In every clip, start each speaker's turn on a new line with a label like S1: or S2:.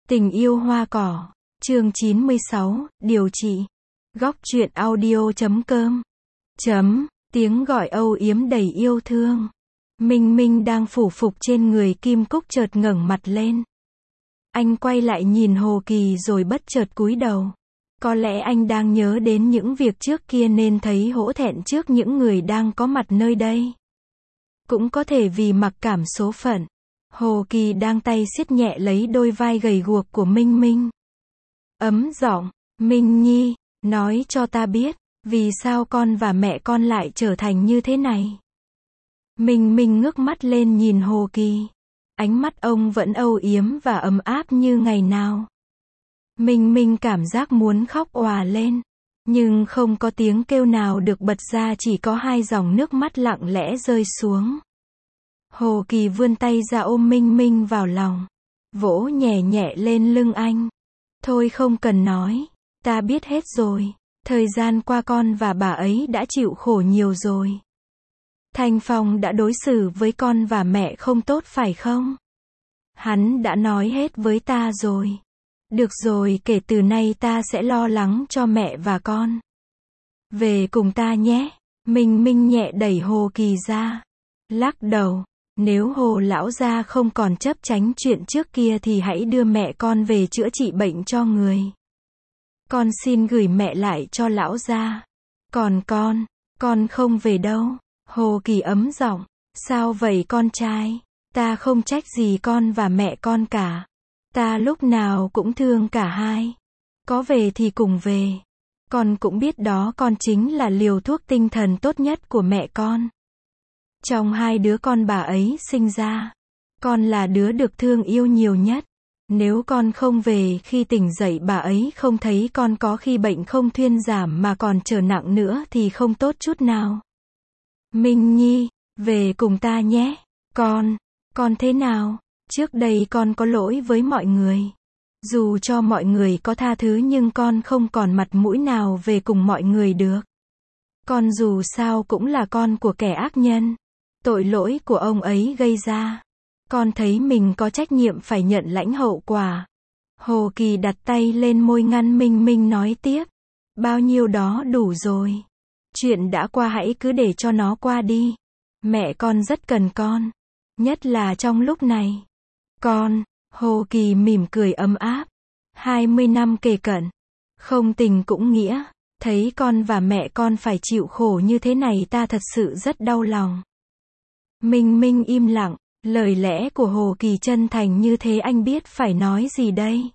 S1: Tình yêu hoa cỏ, chương 96, điều trị. Góc truyện audio.com. Tiếng gọi âu yếm đầy yêu thương. Minh Minh đang phủ phục trên người Kim Cúc chợt ngẩng mặt lên. Anh quay lại nhìn Hồ Kỳ rồi bất chợt cúi đầu. Có lẽ anh đang nhớ đến những việc trước kia nên thấy hổ thẹn trước những người đang có mặt nơi đây. Cũng có thể vì mặc cảm số phận. Hồ Kỳ đang tay siết nhẹ lấy đôi vai gầy guộc của Minh Minh. Ấm giọng, Minh Nhi, nói cho ta biết, vì sao con và mẹ con lại trở thành như thế này. Minh Minh ngước mắt lên nhìn Hồ Kỳ. Ánh mắt ông vẫn âu yếm và ấm áp như ngày nào. Minh Minh cảm giác muốn khóc òa lên. Nhưng không có tiếng kêu nào được bật ra, chỉ có hai dòng nước mắt lặng lẽ rơi xuống. Hồ Kỳ vươn tay ra ôm Minh Minh vào lòng. Vỗ nhẹ nhẹ lên lưng anh. Thôi không cần nói. Ta biết hết rồi. Thời gian qua con và bà ấy đã chịu khổ nhiều rồi. Thanh Phong đã đối xử với con và mẹ không tốt phải không? Hắn đã nói hết với ta rồi. Được rồi, kể từ nay ta sẽ lo lắng cho mẹ và con. Về cùng ta nhé. Minh Minh nhẹ đẩy Hồ Kỳ ra. Lắc đầu. Nếu Hồ lão gia không còn chấp tránh chuyện trước kia thì hãy đưa mẹ con về chữa trị bệnh cho người. Con xin gửi mẹ lại cho lão gia. Còn con không về đâu. Hồ Kỳ ấm giọng. Sao vậy con trai? Ta không trách gì con và mẹ con cả. Ta lúc nào cũng thương cả hai. Có về thì cùng về. Con cũng biết đó, con chính là liều thuốc tinh thần tốt nhất của mẹ con. Trong hai đứa con bà ấy sinh ra, con là đứa được thương yêu nhiều nhất. Nếu con không về khi tỉnh dậy bà ấy không thấy con, có khi bệnh không thuyên giảm mà còn trở nặng nữa thì không tốt chút nào. Minh Nhi, về cùng ta nhé. Con thế nào? Trước đây con có lỗi với mọi người. Dù cho mọi người có tha thứ nhưng con không còn mặt mũi nào về cùng mọi người được. Con dù sao cũng là con của kẻ ác nhân. Tội lỗi của ông ấy gây ra. Con thấy mình có trách nhiệm phải nhận lãnh hậu quả. Hồ Kỳ đặt tay lên môi ngăn Minh Minh nói tiếp. Bao nhiêu đó đủ rồi. Chuyện đã qua hãy cứ để cho nó qua đi. Mẹ con rất cần con. Nhất là trong lúc này. Hồ Kỳ mỉm cười ấm áp. 20 năm kề cận. Không tình cũng nghĩa. Thấy con và mẹ con phải chịu khổ như thế này ta thật sự rất đau lòng. Minh Minh im lặng. Lời lẽ của Hồ Kỳ chân thành như thế anh biết phải nói gì đây.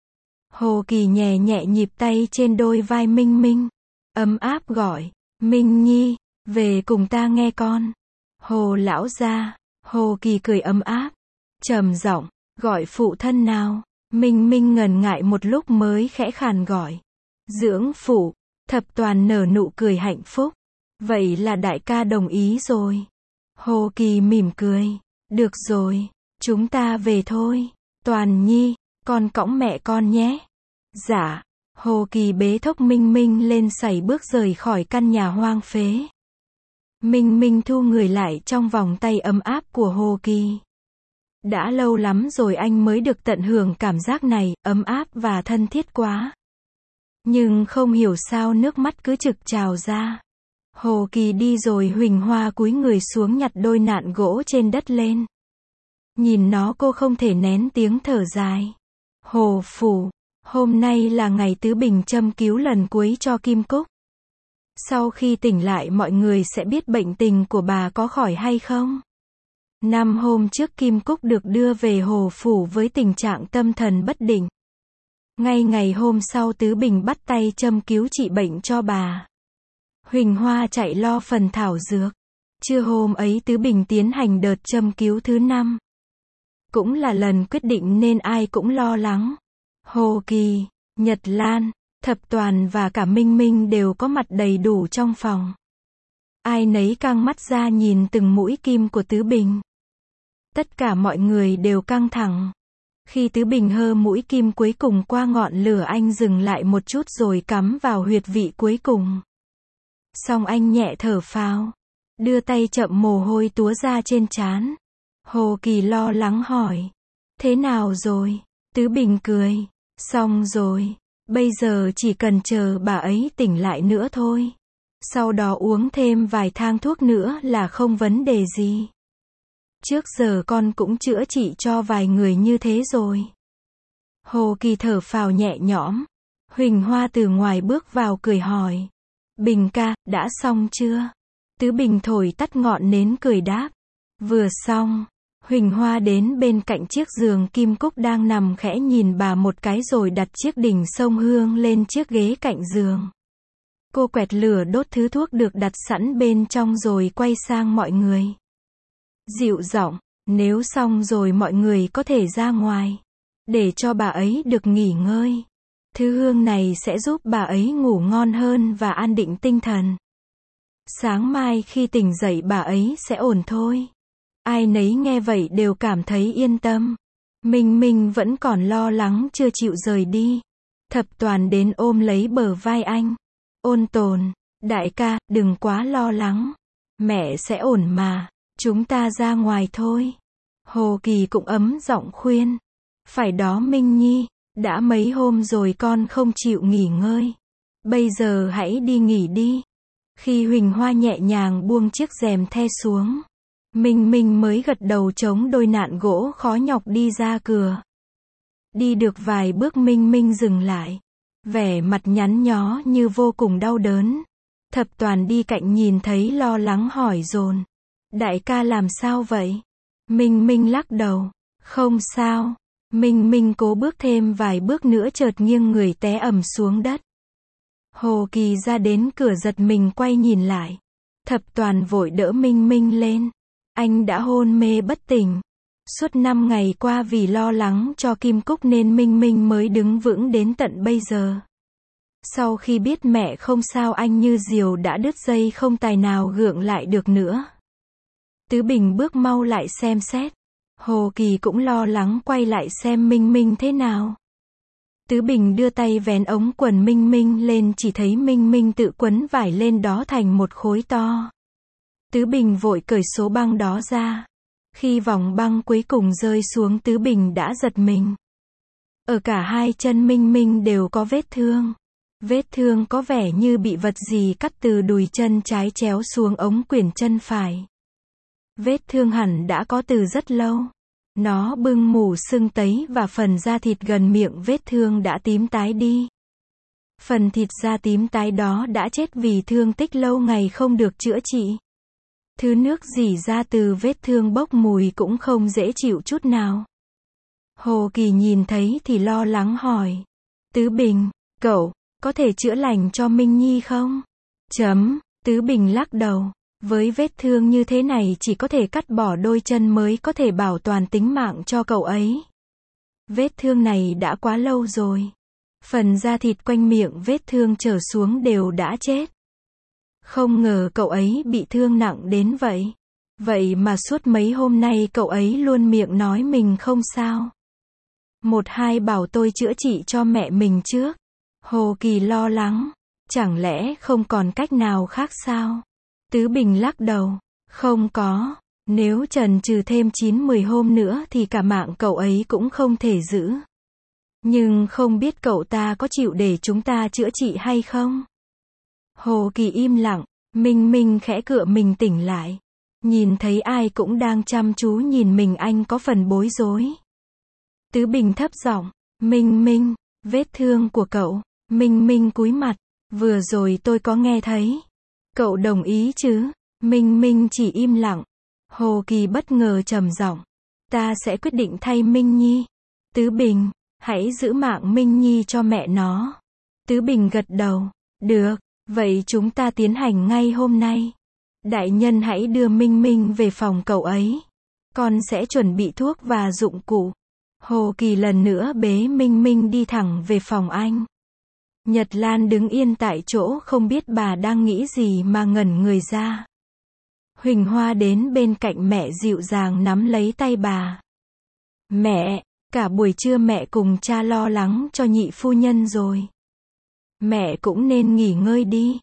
S1: Hồ Kỳ nhẹ nhẹ nhịp tay trên đôi vai Minh Minh. Ấm áp gọi. Minh Nhi, về cùng ta nghe con. Hồ lão gia. Hồ Kỳ cười ấm áp. Trầm giọng, gọi phụ thân nào. Minh Minh ngần ngại một lúc mới khẽ khàn gọi. Dưỡng phụ. Thập Toàn nở nụ cười hạnh phúc. Vậy là đại ca đồng ý rồi. Hồ Kỳ mỉm cười. Được rồi, chúng ta về thôi. Toàn Nhi, con cõng mẹ con nhé. Dạ. Hồ Kỳ bế thốc Minh Minh lên sải bước rời khỏi căn nhà hoang phế. Minh Minh thu người lại trong vòng tay ấm áp của Hồ Kỳ. Đã lâu lắm rồi anh mới được tận hưởng cảm giác này, ấm áp và thân thiết quá. Nhưng không hiểu sao nước mắt cứ trực trào ra. Hồ Kỳ đi rồi Huỳnh Hoa cúi người xuống nhặt đôi nạn gỗ trên đất lên. Nhìn nó cô không thể nén tiếng thở dài. Hồ phủ, hôm nay là ngày Tứ Bình châm cứu lần cuối cho Kim Cúc. Sau khi tỉnh lại mọi người sẽ biết bệnh tình của bà có khỏi hay không. 5 hôm trước Kim Cúc được đưa về Hồ phủ với tình trạng tâm thần bất định. Ngay ngày hôm sau Tứ Bình bắt tay châm cứu trị bệnh cho bà. Huỳnh Hoa chạy lo phần thảo dược. Trưa hôm ấy Tứ Bình tiến hành đợt châm cứu thứ 5. Cũng là lần quyết định nên ai cũng lo lắng. Hồ Kỳ, Nhật Lan, Thập Toàn và cả Minh Minh đều có mặt đầy đủ trong phòng. Ai nấy căng mắt ra nhìn từng mũi kim của Tứ Bình. Tất cả mọi người đều căng thẳng. Khi Tứ Bình hơ mũi kim cuối cùng qua ngọn lửa anh dừng lại một chút rồi cắm vào huyệt vị cuối cùng. Xong anh nhẹ thở phào. Đưa tay chậm mồ hôi túa ra trên trán. Hồ Kỳ lo lắng hỏi. Thế nào rồi? Tứ Bình cười. Xong rồi. Bây giờ chỉ cần chờ bà ấy tỉnh lại nữa thôi. Sau đó uống thêm vài thang thuốc nữa là không vấn đề gì. Trước giờ con cũng chữa trị cho vài người như thế rồi. Hồ Kỳ thở phào nhẹ nhõm. Huỳnh Hoa từ ngoài bước vào cười hỏi. Bình ca, đã xong chưa? Tứ Bình thổi tắt ngọn nến cười đáp. Vừa xong. Huỳnh Hoa đến bên cạnh chiếc giường kim cúc đang nằm khẽ nhìn bà một cái rồi đặt chiếc đỉnh sông hương lên chiếc ghế cạnh giường. Cô quẹt lửa đốt thứ thuốc được đặt sẵn bên trong rồi quay sang mọi người. Dịu giọng, nếu xong rồi mọi người có thể ra ngoài. Để cho bà ấy được nghỉ ngơi. Thứ hương này sẽ giúp bà ấy ngủ ngon hơn và an định tinh thần. Sáng mai khi tỉnh dậy bà ấy sẽ ổn thôi. Ai nấy nghe vậy đều cảm thấy yên tâm. Minh Minh vẫn còn lo lắng chưa chịu rời đi. Thập Toàn đến ôm lấy bờ vai anh. Ôn Tồn, đại ca, đừng quá lo lắng. Mẹ sẽ ổn mà, chúng ta ra ngoài thôi. Hồ Kỳ cũng ấm giọng khuyên. Phải đó Minh Nhi, đã mấy hôm rồi con không chịu nghỉ ngơi. Bây giờ hãy đi nghỉ đi. Khi Huỳnh Hoa nhẹ nhàng buông chiếc rèm the xuống, Minh Minh mới gật đầu chống đôi nạn gỗ khó nhọc đi ra cửa. Đi được vài bước Minh Minh dừng lại. Vẻ mặt nhăn nhó như vô cùng đau đớn. Thập Toàn đi cạnh nhìn thấy lo lắng hỏi dồn. Đại ca làm sao vậy? Minh Minh lắc đầu. Không sao. Minh Minh cố bước thêm vài bước nữa chợt nghiêng người té ầm xuống đất. Hồ Kỳ ra đến cửa giật mình quay nhìn lại. Thập Toàn vội đỡ Minh Minh lên. Anh đã hôn mê bất tỉnh. Suốt 5 ngày qua vì lo lắng cho Kim Cúc nên Minh Minh mới đứng vững đến tận bây giờ. Sau khi biết mẹ không sao anh như diều đã đứt dây không tài nào gượng lại được nữa. Tứ Bình bước mau lại xem xét. Hồ Kỳ cũng lo lắng quay lại xem Minh Minh thế nào. Tứ Bình đưa tay vén ống quần Minh Minh lên chỉ thấy Minh Minh tự quấn vải lên đó thành một khối to. Tứ Bình vội cởi số băng đó ra. Khi vòng băng cuối cùng rơi xuống Tứ Bình đã giật mình. Ở cả hai chân Minh Minh đều có vết thương. Vết thương có vẻ như bị vật gì cắt từ đùi chân trái chéo xuống ống quyển chân phải. Vết thương hẳn đã có từ rất lâu. Nó bưng mủ sưng tấy và phần da thịt gần miệng vết thương đã tím tái đi. Phần thịt da tím tái đó đã chết vì thương tích lâu ngày không được chữa trị. Thứ nước rỉ ra từ vết thương bốc mùi cũng không dễ chịu chút nào. Hồ Kỳ nhìn thấy thì lo lắng hỏi. Tứ Bình, cậu, có thể chữa lành cho Minh Nhi không? Tứ Bình lắc đầu. Với vết thương như thế này chỉ có thể cắt bỏ đôi chân mới có thể bảo toàn tính mạng cho cậu ấy. Vết thương này đã quá lâu rồi. Phần da thịt quanh miệng vết thương trở xuống đều đã chết. Không ngờ cậu ấy bị thương nặng đến vậy. Vậy mà suốt mấy hôm nay cậu ấy luôn miệng nói mình không sao. Một hai bảo tôi chữa trị cho mẹ mình trước. Hồ Kỳ lo lắng. Chẳng lẽ không còn cách nào khác sao? Tứ Bình lắc đầu. Không có. Nếu chần chừ thêm 9-10 hôm nữa thì cả mạng cậu ấy cũng không thể giữ. Nhưng không biết cậu ta có chịu để chúng ta chữa trị hay không? Hồ Kỳ im lặng. Minh Minh khẽ cựa mình tỉnh lại. Nhìn thấy ai cũng đang chăm chú nhìn mình anh có phần bối rối. Tứ Bình thấp giọng. Minh Minh, vết thương của cậu. Minh Minh cúi mặt. Vừa rồi tôi có nghe thấy. Cậu đồng ý chứ? Minh Minh chỉ im lặng. Hồ Kỳ bất ngờ trầm giọng. Ta sẽ quyết định thay Minh Nhi. Tứ Bình, hãy giữ mạng Minh Nhi cho mẹ nó. Tứ Bình gật đầu. Được, vậy chúng ta tiến hành ngay hôm nay. Đại nhân hãy đưa Minh Minh về phòng cậu ấy. Con sẽ chuẩn bị thuốc và dụng cụ. Hồ Kỳ lần nữa bế Minh Minh đi thẳng về phòng anh. Nhật Lan đứng yên tại chỗ không biết bà đang nghĩ gì mà ngẩn người ra. Huỳnh Hoa đến bên cạnh mẹ dịu dàng nắm lấy tay bà. Mẹ, cả buổi trưa mẹ cùng cha lo lắng cho nhị phu nhân rồi. Mẹ cũng nên nghỉ ngơi đi.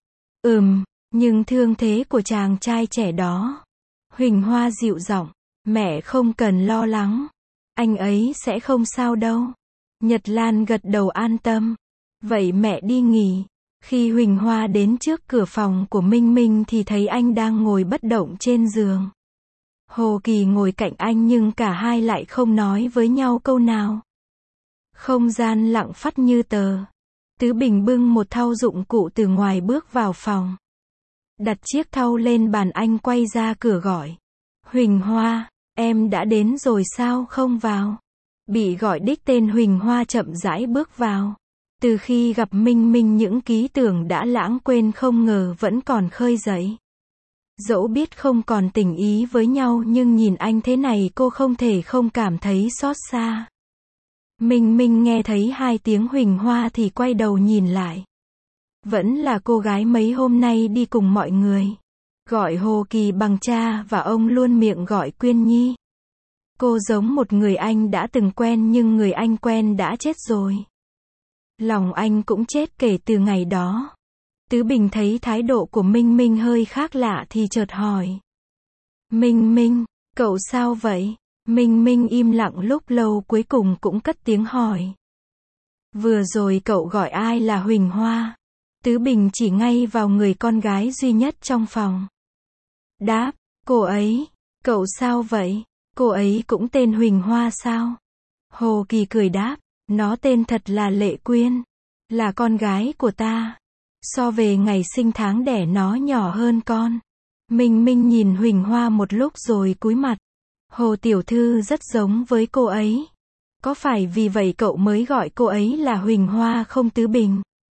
S1: Nhưng thương thế của chàng trai trẻ đó. Huỳnh Hoa dịu giọng. Mẹ không cần lo lắng. Anh ấy sẽ không sao đâu. Nhật Lan gật đầu an tâm. Vậy mẹ đi nghỉ. Khi Huỳnh Hoa đến trước cửa phòng của Minh Minh thì thấy anh đang ngồi bất động trên giường. Hồ Kỳ ngồi cạnh anh nhưng cả hai lại không nói với nhau câu nào. Không gian lặng phắt như tờ. Tứ Bình bưng một thau dụng cụ từ ngoài bước vào phòng. Đặt chiếc thau lên bàn, anh quay ra cửa gọi. Huỳnh Hoa, em đã đến rồi sao không vào? Bị gọi đích tên Huỳnh Hoa chậm rãi bước vào. Từ khi gặp Minh Minh những ký tưởng đã lãng quên không ngờ vẫn còn khơi dậy. Dẫu biết không còn tình ý với nhau nhưng nhìn anh thế này cô không thể không cảm thấy xót xa. Minh Minh nghe thấy hai tiếng Huỳnh Hoa thì quay đầu nhìn lại. Vẫn là cô gái mấy hôm nay đi cùng mọi người. Gọi Hồ Kỳ bằng cha và ông luôn miệng gọi Quyên Nhi. Cô giống một người anh đã từng quen nhưng người anh quen đã chết rồi. Lòng anh cũng chết kể từ ngày đó. Tứ Bình thấy thái độ của Minh Minh hơi khác lạ thì chợt hỏi. Minh Minh, cậu sao vậy? Minh Minh im lặng lúc lâu cuối cùng cũng cất tiếng hỏi. Vừa rồi cậu gọi ai là Huỳnh Hoa? Tứ Bình chỉ ngay vào người con gái duy nhất trong phòng. Đáp, cô ấy. Cậu sao vậy? Cô ấy cũng tên Huỳnh Hoa sao? Hồ Kỳ cười đáp, nó tên thật là Lệ Quyên. Là con gái của ta. So về ngày sinh tháng đẻ nó nhỏ hơn con. Minh Minh nhìn Huỳnh Hoa một lúc rồi cúi mặt. Hồ tiểu thư rất giống với cô ấy. Có phải vì vậy cậu mới gọi cô ấy là Huỳnh Hoa không Tứ Bình?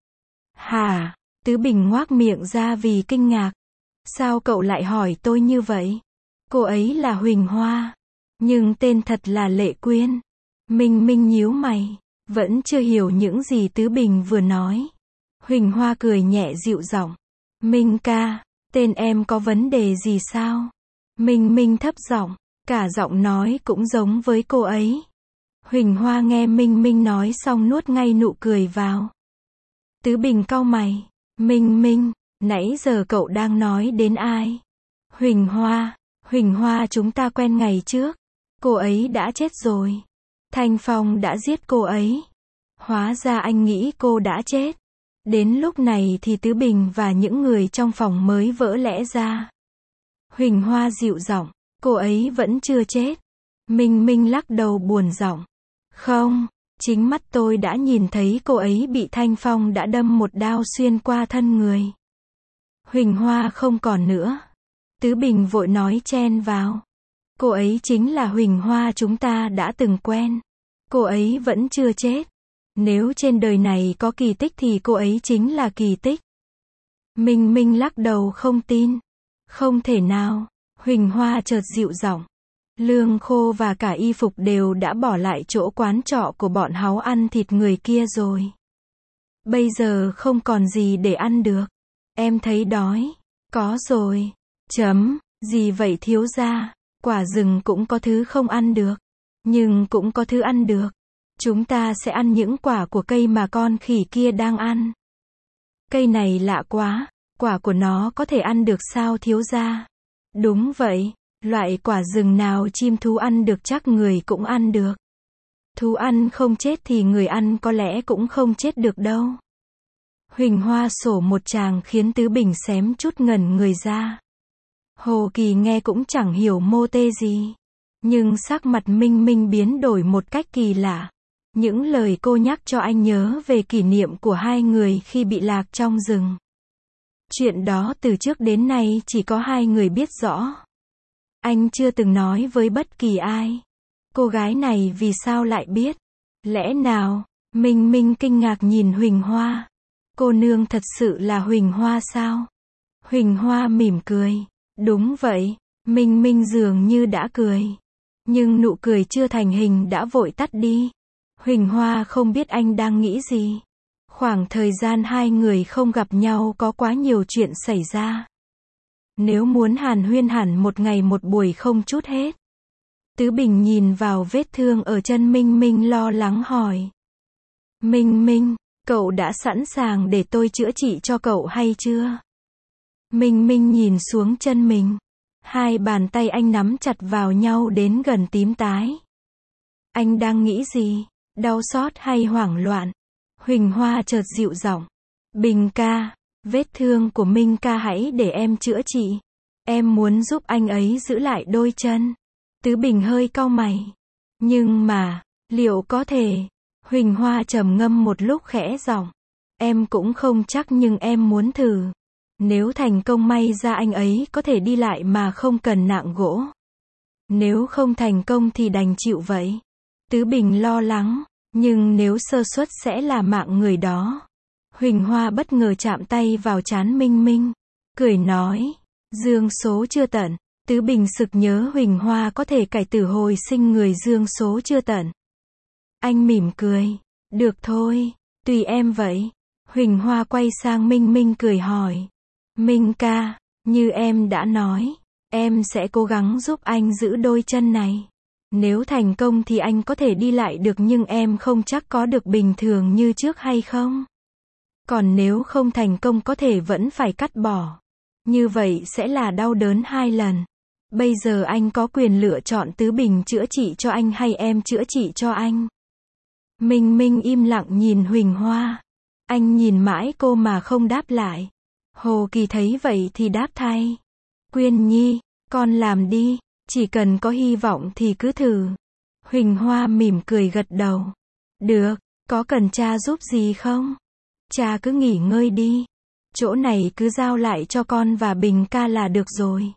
S1: Hả? Tứ Bình ngoác miệng ra vì kinh ngạc. Sao cậu lại hỏi tôi như vậy? Cô ấy là Huỳnh Hoa. Nhưng tên thật là Lệ Quyên. Minh Minh nhíu mày. Vẫn chưa hiểu những gì Tứ Bình vừa nói. Huỳnh Hoa cười nhẹ dịu giọng. Minh ca, tên em có vấn đề gì sao? Minh Minh thấp giọng. Cả giọng nói cũng giống với cô ấy. Huỳnh Hoa nghe Minh Minh nói xong nuốt ngay nụ cười vào. Tứ Bình cau mày. Minh Minh, nãy giờ cậu đang nói đến ai? Huỳnh Hoa chúng ta quen ngày trước. Cô ấy đã chết rồi. Thanh Phong đã giết cô ấy. Hóa ra anh nghĩ cô đã chết. Đến lúc này thì Tứ Bình và những người trong phòng mới vỡ lẽ ra. Huỳnh Hoa dịu giọng. Cô ấy vẫn chưa chết. Minh Minh lắc đầu buồn giọng. Không, chính mắt tôi đã nhìn thấy cô ấy bị Thanh Phong đã đâm một đao xuyên qua thân người. Huỳnh Hoa không còn nữa. Tứ Bình vội nói chen vào. Cô ấy chính là Huỳnh Hoa chúng ta đã từng quen. Cô ấy vẫn chưa chết. Nếu trên đời này có kỳ tích thì cô ấy chính là kỳ tích. Minh Minh lắc đầu không tin. Không thể nào. Huỳnh Hoa chợt dịu giọng. Lương khô và cả y phục đều đã bỏ lại chỗ quán trọ của bọn háu ăn thịt người kia rồi. Bây giờ không còn gì để ăn được. Em thấy đói. Có rồi. Gì vậy thiếu gia? Quả rừng cũng có thứ không ăn được. Nhưng cũng có thứ ăn được. Chúng ta sẽ ăn những quả của cây mà con khỉ kia đang ăn. Cây này lạ quá. Quả của nó có thể ăn được sao thiếu gia? Đúng vậy. Loại quả rừng nào chim thú ăn được chắc người cũng ăn được. Thú ăn không chết thì người ăn có lẽ cũng không chết được đâu. Huỳnh Hoa sổ một tràng khiến Tứ Bình xém chút ngẩn người ra. Hồ Kỳ nghe cũng chẳng hiểu mô tê gì. Nhưng sắc mặt Minh Minh biến đổi một cách kỳ lạ. Những lời cô nhắc cho anh nhớ về kỷ niệm của hai người khi bị lạc trong rừng. Chuyện đó từ trước đến nay chỉ có hai người biết rõ. Anh chưa từng nói với bất kỳ ai. Cô gái này vì sao lại biết? Lẽ nào? Minh Minh kinh ngạc nhìn Huỳnh Hoa. Cô nương thật sự là Huỳnh Hoa sao? Huỳnh Hoa mỉm cười. Đúng vậy. Minh Minh dường như đã cười. Nhưng nụ cười chưa thành hình đã vội tắt đi. Huỳnh Hoa không biết anh đang nghĩ gì. Khoảng thời gian hai người không gặp nhau có quá nhiều chuyện xảy ra. Nếu muốn hàn huyên hẳn một ngày một buổi không chút hết. Tứ Bình nhìn vào vết thương ở chân Minh Minh lo lắng hỏi. Minh Minh, cậu đã sẵn sàng để tôi chữa trị cho cậu hay chưa? Minh Minh nhìn xuống chân mình. Hai bàn tay anh nắm chặt vào nhau đến gần tím tái. Anh đang nghĩ gì? Đau xót hay hoảng loạn? Huỳnh Hoa chợt dịu giọng. Bình ca, vết thương của Minh ca hãy để em chữa trị. Em muốn giúp anh ấy giữ lại đôi chân. Tứ Bình hơi cau mày. Nhưng mà, liệu có thể? Huỳnh Hoa trầm ngâm một lúc khẽ giọng. Em cũng không chắc nhưng em muốn thử. Nếu thành công may ra anh ấy có thể đi lại mà không cần nạng gỗ. Nếu không thành công thì đành chịu vậy. Tứ Bình lo lắng, nhưng nếu sơ suất sẽ là mạng người đó. Huỳnh Hoa bất ngờ chạm tay vào trán Minh Minh, cười nói, dương số chưa tận. Tứ Bình sực nhớ Huỳnh Hoa có thể cải tử hồi sinh người dương số chưa tận. Anh mỉm cười, được thôi, tùy em vậy. Huỳnh Hoa quay sang Minh Minh cười hỏi, Minh ca, như em đã nói, em sẽ cố gắng giúp anh giữ đôi chân này. Nếu thành công thì anh có thể đi lại được nhưng em không chắc có được bình thường như trước hay không. Còn nếu không thành công có thể vẫn phải cắt bỏ. Như vậy sẽ là đau đớn 2 lần. Bây giờ anh có quyền lựa chọn Tứ Bình chữa trị cho anh hay em chữa trị cho anh. Minh Minh im lặng nhìn Huỳnh Hoa. Anh nhìn mãi cô mà không đáp lại. Hồ Kỳ thấy vậy thì đáp thay. Quyên Nhi, con làm đi, chỉ cần có hy vọng thì cứ thử. Huỳnh Hoa mỉm cười gật đầu. Được, có cần cha giúp gì không? Cha cứ nghỉ ngơi đi. Chỗ này cứ giao lại cho con và Bình ca là được rồi.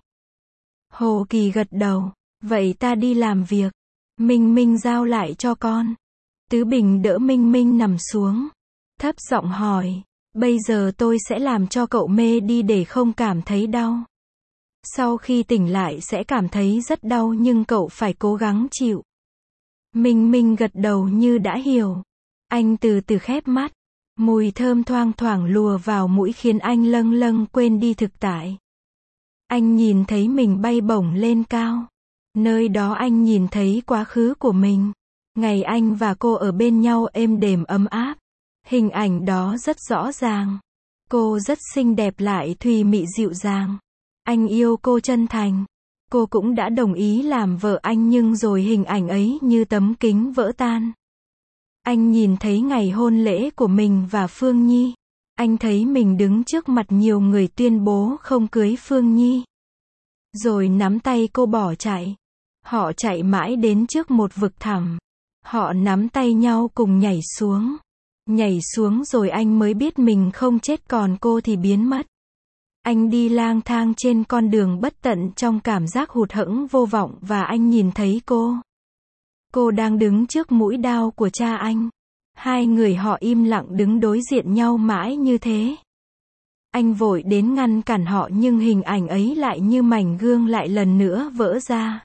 S1: Hồ Kỳ gật đầu. Vậy ta đi làm việc. Minh Minh giao lại cho con. Tứ Bình đỡ Minh Minh nằm xuống. Thấp giọng hỏi. Bây giờ tôi sẽ làm cho cậu mê đi để không cảm thấy đau. Sau khi tỉnh lại sẽ cảm thấy rất đau nhưng cậu phải cố gắng chịu. Minh Minh gật đầu như đã hiểu. Anh từ từ khép mắt. Mùi thơm thoang thoảng lùa vào mũi khiến anh lâng lâng quên đi thực tại. Anh nhìn thấy mình bay bổng lên cao. Nơi đó anh nhìn thấy quá khứ của mình. Ngày anh và cô ở bên nhau êm đềm ấm áp. Hình ảnh đó rất rõ ràng. Cô rất xinh đẹp lại thùy mị dịu dàng. Anh yêu cô chân thành. Cô cũng đã đồng ý làm vợ anh nhưng rồi hình ảnh ấy như tấm kính vỡ tan. Anh nhìn thấy ngày hôn lễ của mình và Phương Nhi. Anh thấy mình đứng trước mặt nhiều người tuyên bố không cưới Phương Nhi. Rồi nắm tay cô bỏ chạy. Họ chạy mãi đến trước một vực thẳm. Họ nắm tay nhau cùng nhảy xuống. Nhảy xuống rồi anh mới biết mình không chết còn cô thì biến mất. Anh đi lang thang trên con đường bất tận trong cảm giác hụt hẫng vô vọng và anh nhìn thấy cô. Cô đang đứng trước mũi đao của cha anh. Hai người họ im lặng đứng đối diện nhau mãi như thế. Anh vội đến ngăn cản họ nhưng hình ảnh ấy lại như mảnh gương lại lần nữa vỡ ra.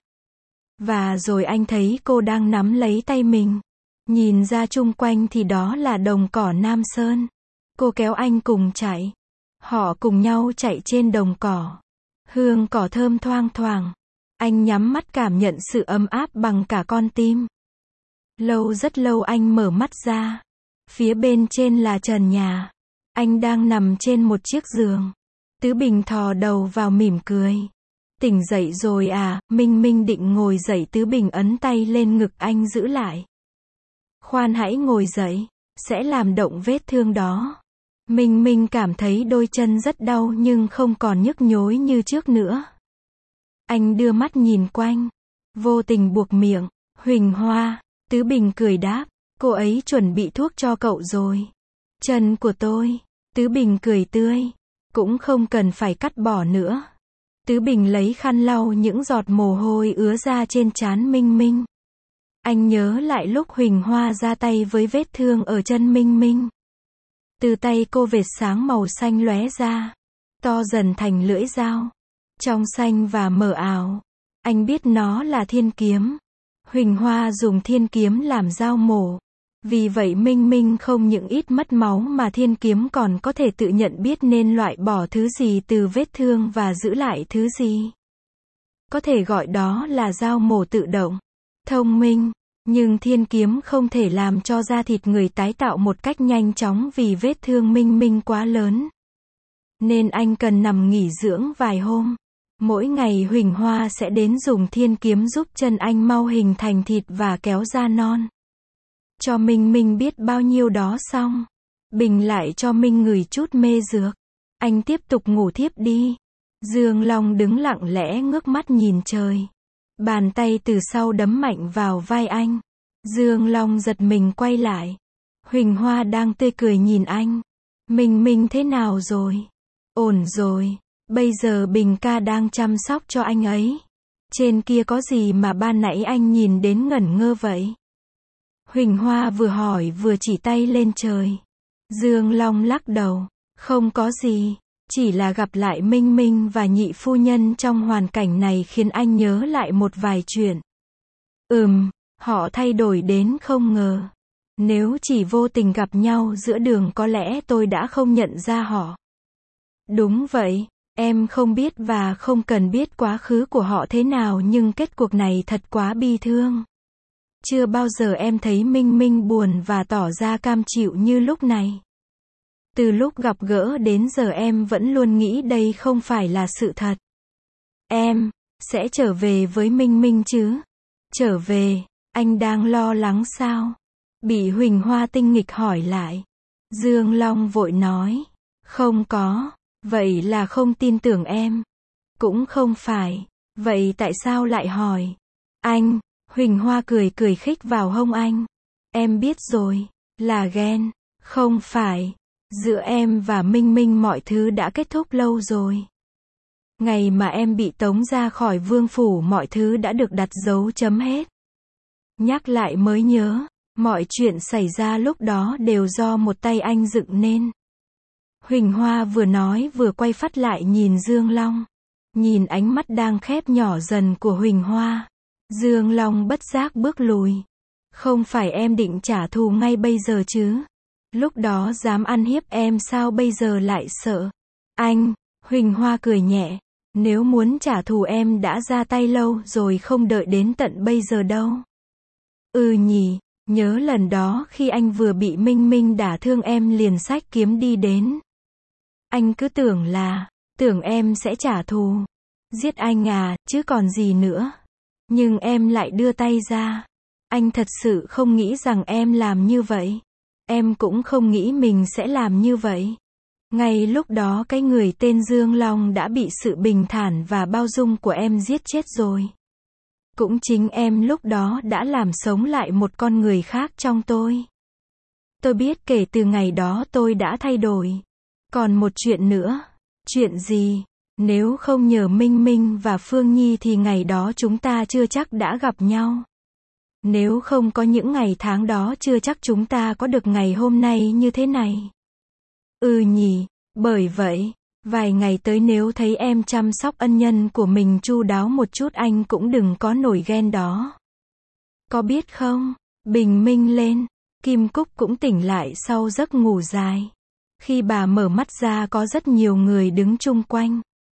S1: Và rồi anh thấy cô đang nắm lấy tay mình. Nhìn ra chung quanh thì đó là đồng cỏ Nam Sơn. Cô kéo anh cùng chạy. Họ cùng nhau chạy trên đồng cỏ. Hương cỏ thơm thoang thoảng. Anh nhắm mắt cảm nhận sự ấm áp bằng cả con tim. Lâu rất lâu anh mở mắt ra. Phía bên trên là trần nhà. Anh đang nằm trên một chiếc giường. Tứ Bình thò đầu vào mỉm cười. Tỉnh dậy rồi à? Minh Minh định ngồi dậy. Tứ Bình ấn tay lên ngực anh giữ lại. Khoan hãy ngồi dậy. Sẽ làm động vết thương đó. Minh Minh cảm thấy đôi chân rất đau nhưng không còn nhức nhối như trước nữa. Anh đưa mắt nhìn quanh. Vô tình buộc miệng. Huỳnh Hoa. Tứ Bình cười đáp. Cô ấy chuẩn bị thuốc cho cậu rồi. Chân của tôi. Tứ Bình cười tươi. Cũng không cần phải cắt bỏ nữa. Tứ Bình lấy khăn lau những giọt mồ hôi ứa ra trên trán Minh Minh. Anh nhớ lại lúc Huỳnh Hoa ra tay với vết thương ở chân Minh Minh. Từ tay cô vệt sáng màu xanh lóe ra. To dần thành lưỡi dao. Trong xanh và mờ ảo. Anh biết nó là thiên kiếm. Huỳnh Hoa dùng thiên kiếm làm dao mổ. Vì vậy Minh Minh không những ít mất máu mà thiên kiếm còn có thể tự nhận biết nên loại bỏ thứ gì từ vết thương và giữ lại thứ gì. Có thể gọi đó là dao mổ tự động. Thông minh. Nhưng thiên kiếm không thể làm cho da thịt người tái tạo một cách nhanh chóng vì vết thương Minh Minh quá lớn. Nên anh cần nằm nghỉ dưỡng vài hôm. Mỗi ngày Huỳnh Hoa sẽ đến dùng thiên kiếm giúp chân anh mau hình thành thịt và kéo da non. cho Minh biết bao nhiêu đó xong, Bình lại cho Minh ngửi chút mê dược. Anh tiếp tục ngủ thiếp đi. Dương Long đứng lặng lẽ ngước mắt nhìn trời. Bàn tay từ sau đấm mạnh vào vai anh. Dương Long giật mình quay lại. Huỳnh Hoa đang tươi cười nhìn anh. Minh thế nào rồi? Ổn rồi. Bây giờ Bình ca đang chăm sóc cho anh ấy. Trên kia có gì mà ban nãy anh nhìn đến ngẩn ngơ vậy? Huỳnh Hoa vừa hỏi vừa chỉ tay lên trời. Dương Long lắc đầu. Không có gì. Chỉ là gặp lại Minh và nhị phu nhân trong hoàn cảnh này khiến anh nhớ lại một vài chuyện. Họ thay đổi đến không ngờ. Nếu chỉ vô tình gặp nhau giữa đường có lẽ tôi đã không nhận ra họ. Đúng vậy, em không biết và không cần biết quá khứ của họ thế nào nhưng kết cuộc này thật quá bi thương. Chưa bao giờ em thấy Minh buồn và tỏ ra cam chịu như lúc này. Từ lúc gặp gỡ đến giờ em vẫn luôn nghĩ đây không phải là sự thật. Em sẽ trở về với Minh chứ? Trở về, anh đang lo lắng sao? Bị Huỳnh Hoa tinh nghịch hỏi lại. Dương Long vội nói. Không có, vậy là không tin tưởng em. Cũng không phải, vậy tại sao lại hỏi? Anh, Huỳnh Hoa cười khích vào hông anh. Em biết rồi, là ghen, không phải. Giữa em và Minh mọi thứ đã kết thúc lâu rồi. Ngày mà em bị tống ra khỏi vương phủ mọi thứ đã được đặt dấu chấm hết. Nhắc lại mới nhớ, mọi chuyện xảy ra lúc đó đều do một tay anh dựng nên. Huỳnh Hoa vừa nói vừa quay phát lại nhìn Dương Long. Nhìn ánh mắt đang khép nhỏ dần của Huỳnh Hoa. Dương Long bất giác bước lùi. Không phải em định trả thù ngay bây giờ chứ? Lúc đó dám ăn hiếp em sao bây giờ lại sợ? Anh, Huỳnh Hoa cười nhẹ. Nếu muốn trả thù em đã ra tay lâu rồi không đợi đến tận bây giờ đâu. Nhỉ, nhớ lần đó khi anh vừa bị Minh đả thương em liền xách kiếm đi đến. Anh cứ tưởng em sẽ trả thù. Giết anh à, chứ còn gì nữa. Nhưng em lại đưa tay ra. Anh thật sự không nghĩ rằng em làm như vậy. Em cũng không nghĩ mình sẽ làm như vậy. Ngay lúc đó cái người tên Dương Long đã bị sự bình thản và bao dung của em giết chết rồi. Cũng chính em lúc đó đã làm sống lại một con người khác trong tôi. Tôi biết kể từ ngày đó tôi đã thay đổi. Còn một chuyện nữa. Chuyện gì? Nếu không nhờ Minh và Phương Nhi thì ngày đó chúng ta chưa chắc đã gặp nhau. Nếu không có những ngày tháng đó chưa chắc chúng ta có được ngày hôm nay như thế này. Nhỉ, bởi vậy, vài ngày tới nếu thấy em chăm sóc ân nhân của mình chu đáo một chút anh cũng đừng có nổi ghen đó. Có biết không? Bình minh lên, Kim Cúc cũng tỉnh lại sau giấc ngủ dài. Khi bà mở mắt ra có rất nhiều người đứng chung quanh.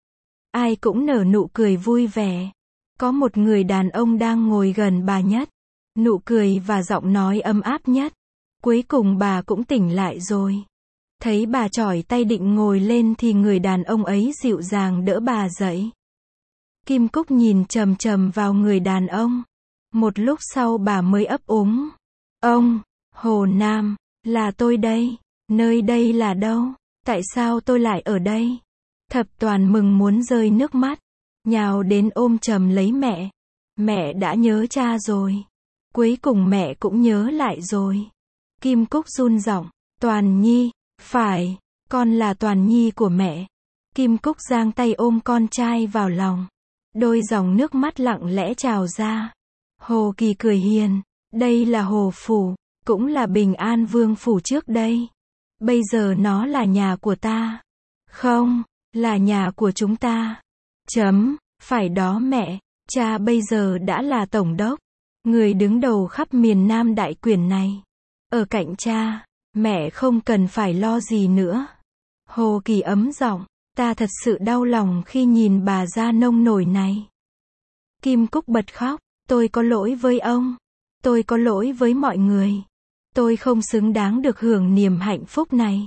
S1: Ai cũng nở nụ cười vui vẻ. Có một người đàn ông đang ngồi gần bà nhất. Nụ cười và giọng nói ấm áp nhất. Cuối cùng bà cũng tỉnh lại rồi. Thấy bà chỏi tay định ngồi lên thì người đàn ông ấy dịu dàng đỡ bà dậy. Kim Cúc nhìn chằm vào người đàn ông. Một lúc sau bà mới ấp úng. Ông, Hồ Nam, là tôi đây. Nơi đây là đâu? Tại sao tôi lại ở đây? Thập Toàn mừng muốn rơi nước mắt. Nhào đến ôm chầm lấy mẹ. Mẹ đã nhớ cha rồi. Cuối cùng mẹ cũng nhớ lại rồi. Kim Cúc run giọng. Toàn Nhi, phải, con là Toàn Nhi của mẹ. Kim Cúc giang tay ôm con trai vào lòng. Đôi dòng nước mắt lặng lẽ trào ra. Hồ Kỳ cười hiền. Đây là Hồ Phủ, cũng là Bình An Vương Phủ trước đây. Bây giờ nó là nhà của ta. Không, là nhà của chúng ta. Phải đó mẹ, cha bây giờ đã là tổng đốc. Người đứng đầu khắp miền Nam đại quyền này. Ở cạnh cha, mẹ không cần phải lo gì nữa. Hồ Kỳ ấm giọng, ta thật sự đau lòng khi nhìn bà già nông nổi này. Kim Cúc bật khóc, tôi có lỗi với ông. Tôi có lỗi với mọi người. Tôi không xứng đáng được hưởng niềm hạnh phúc này.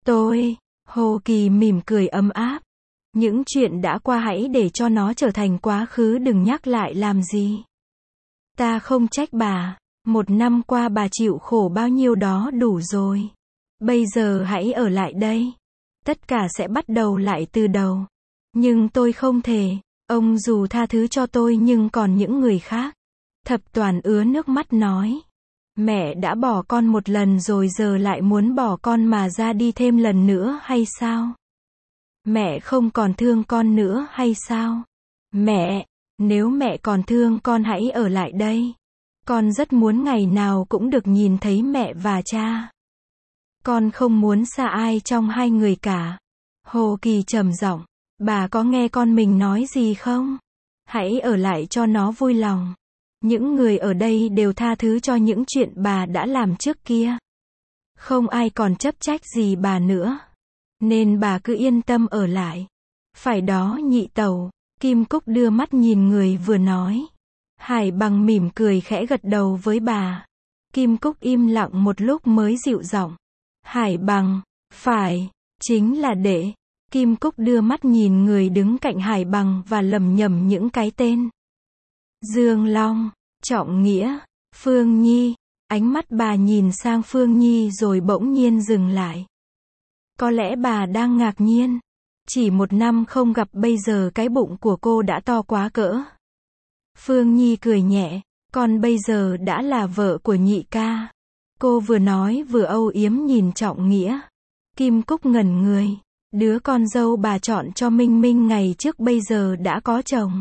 S1: Hồ Kỳ mỉm cười ấm áp. Những chuyện đã qua hãy để cho nó trở thành quá khứ đừng nhắc lại làm gì. Ta không trách bà, 1 năm qua bà chịu khổ bao nhiêu đó đủ rồi. Bây giờ hãy ở lại đây. Tất cả sẽ bắt đầu lại từ đầu. Nhưng tôi không thể. Ông dù tha thứ cho tôi nhưng còn những người khác. Thập Toàn ứa nước mắt nói. Mẹ đã bỏ con một lần rồi giờ lại muốn bỏ con mà ra đi thêm lần nữa hay sao? Mẹ không còn thương con nữa hay sao? Mẹ, nếu mẹ còn thương con hãy ở lại đây. Con rất muốn ngày nào cũng được nhìn thấy mẹ và cha. Con không muốn xa ai trong hai người cả. Hồ Kỳ trầm giọng, bà có nghe con mình nói gì không? Hãy ở lại cho nó vui lòng. Những người ở đây đều tha thứ cho những chuyện bà đã làm trước kia. Không ai còn chấp trách gì bà nữa. Nên bà cứ yên tâm ở lại. Phải đó nhị tẩu. Kim Cúc đưa mắt nhìn người vừa nói. Hải Bằng mỉm cười khẽ gật đầu với bà. Kim Cúc im lặng một lúc mới dịu giọng. Hải Bằng, phải, chính là đệ. Kim Cúc đưa mắt nhìn người đứng cạnh Hải Bằng và lẩm nhẩm những cái tên. Dương Long, Trọng Nghĩa, Phương Nhi. Ánh mắt bà nhìn sang Phương Nhi rồi bỗng nhiên dừng lại. Có lẽ bà đang ngạc nhiên. Chỉ 1 năm không gặp bây giờ cái bụng của cô đã to quá cỡ. Phương Nhi cười nhẹ, con bây giờ đã là vợ của nhị ca. Cô vừa nói vừa âu yếm nhìn Trọng Nghĩa. Kim Cúc ngẩn người. Đứa con dâu bà chọn cho Minh Minh ngày trước bây giờ đã có chồng.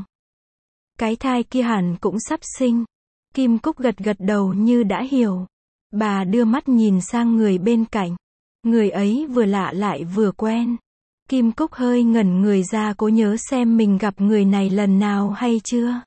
S1: Cái thai kia hẳn cũng sắp sinh. Kim Cúc gật gật đầu như đã hiểu. Bà đưa mắt nhìn sang người bên cạnh. Người ấy vừa lạ lại vừa quen. Kim Cúc hơi ngẩn người ra cố nhớ xem mình gặp người này lần nào hay chưa.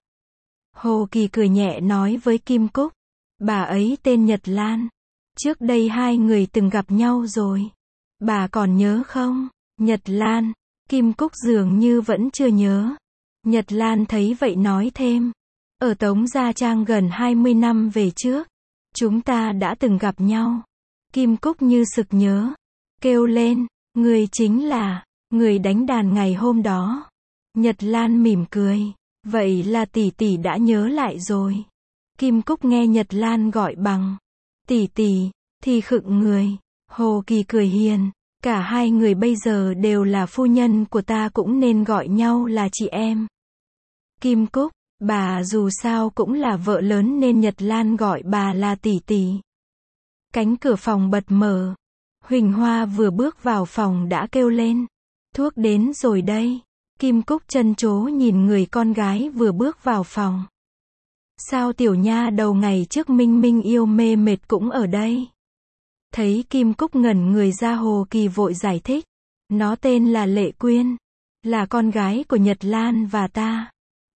S1: Hồ Kỳ cười nhẹ nói với Kim Cúc. Bà ấy tên Nhật Lan. Trước đây hai người từng gặp nhau rồi. Bà còn nhớ không? Nhật Lan. Kim Cúc dường như vẫn chưa nhớ. Nhật Lan thấy vậy nói thêm. Ở Tống Gia Trang gần 20 năm về trước. Chúng ta đã từng gặp nhau. Kim Cúc như sực nhớ. Kêu lên. Người chính là người đánh đàn ngày hôm đó. Nhật Lan mỉm cười. Vậy là tỷ tỷ đã nhớ lại rồi. Kim Cúc nghe Nhật Lan gọi bằng tỷ tỷ thì khựng người. Hồ Kỳ cười hiền. Cả hai người bây giờ đều là phu nhân của ta cũng nên gọi nhau là chị em. Kim Cúc, bà dù sao cũng là vợ lớn nên Nhật Lan gọi bà là tỷ tỷ. Cánh cửa phòng bật mở. Huỳnh Hoa vừa bước vào phòng đã kêu lên. Thuốc đến rồi đây. Kim Cúc trân trố nhìn người con gái vừa bước vào phòng. Sao tiểu nha đầu ngày trước Minh Minh yêu mê mệt cũng ở đây? Thấy Kim Cúc ngẩn người ra Hồ Kỳ vội giải thích. Nó tên là Lệ Quyên. Là con gái của Nhật Lan và ta.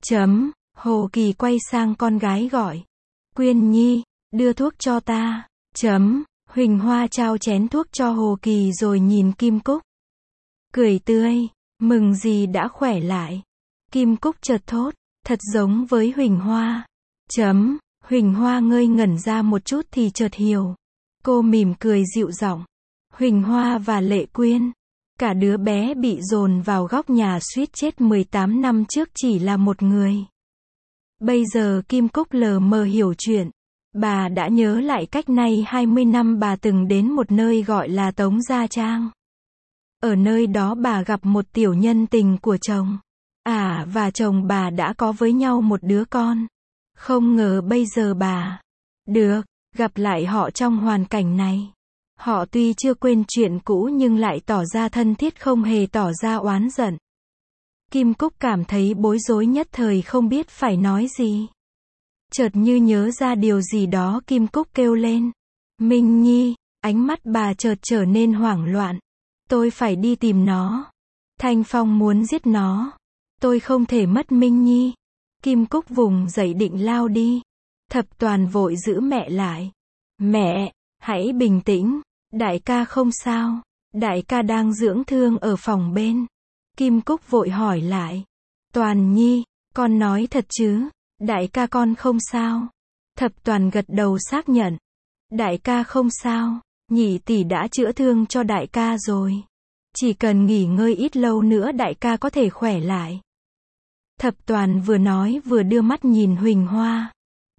S1: Hồ Kỳ quay sang con gái gọi. Quyên Nhi, đưa thuốc cho ta. Huỳnh Hoa trao chén thuốc cho Hồ Kỳ rồi nhìn Kim Cúc. Cười tươi, mừng gì đã khỏe lại. Kim Cúc chợt thốt, thật giống với Huỳnh Hoa. Huỳnh Hoa ngây ngẩn ra một chút thì chợt hiểu. Cô mỉm cười dịu giọng. Huỳnh Hoa và Lệ Quyên. Cả đứa bé bị dồn vào góc nhà suýt chết 18 năm trước chỉ là một người. Bây giờ Kim Cúc lờ mờ hiểu chuyện. Bà đã nhớ lại cách nay 20 năm bà từng đến một nơi gọi là Tống Gia Trang. Ở nơi đó bà gặp một tiểu nhân tình của chồng. Và chồng bà đã có với nhau một đứa con. Không ngờ bây giờ bà gặp lại họ trong hoàn cảnh này. Họ tuy chưa quên chuyện cũ nhưng lại tỏ ra thân thiết không hề tỏ ra oán giận. Kim Cúc cảm thấy bối rối nhất thời không biết phải nói gì. Chợt như nhớ ra điều gì đó Kim Cúc kêu lên. Minh Nhi, ánh mắt bà chợt trở nên hoảng loạn. Tôi phải đi tìm nó. Thanh Phong muốn giết nó. Tôi không thể mất Minh Nhi. Kim Cúc vùng dậy định lao đi. Thập Toàn vội giữ mẹ lại. Mẹ, hãy bình tĩnh. Đại ca không sao. Đại ca đang dưỡng thương ở phòng bên. Kim Cúc vội hỏi lại. Toàn Nhi, con nói thật chứ? Đại ca con không sao. Thập Toàn gật đầu xác nhận. Đại ca không sao. Nhị tỷ đã chữa thương cho đại ca rồi. Chỉ cần nghỉ ngơi ít lâu nữa đại ca có thể khỏe lại. Thập Toàn vừa nói vừa đưa mắt nhìn Huỳnh Hoa.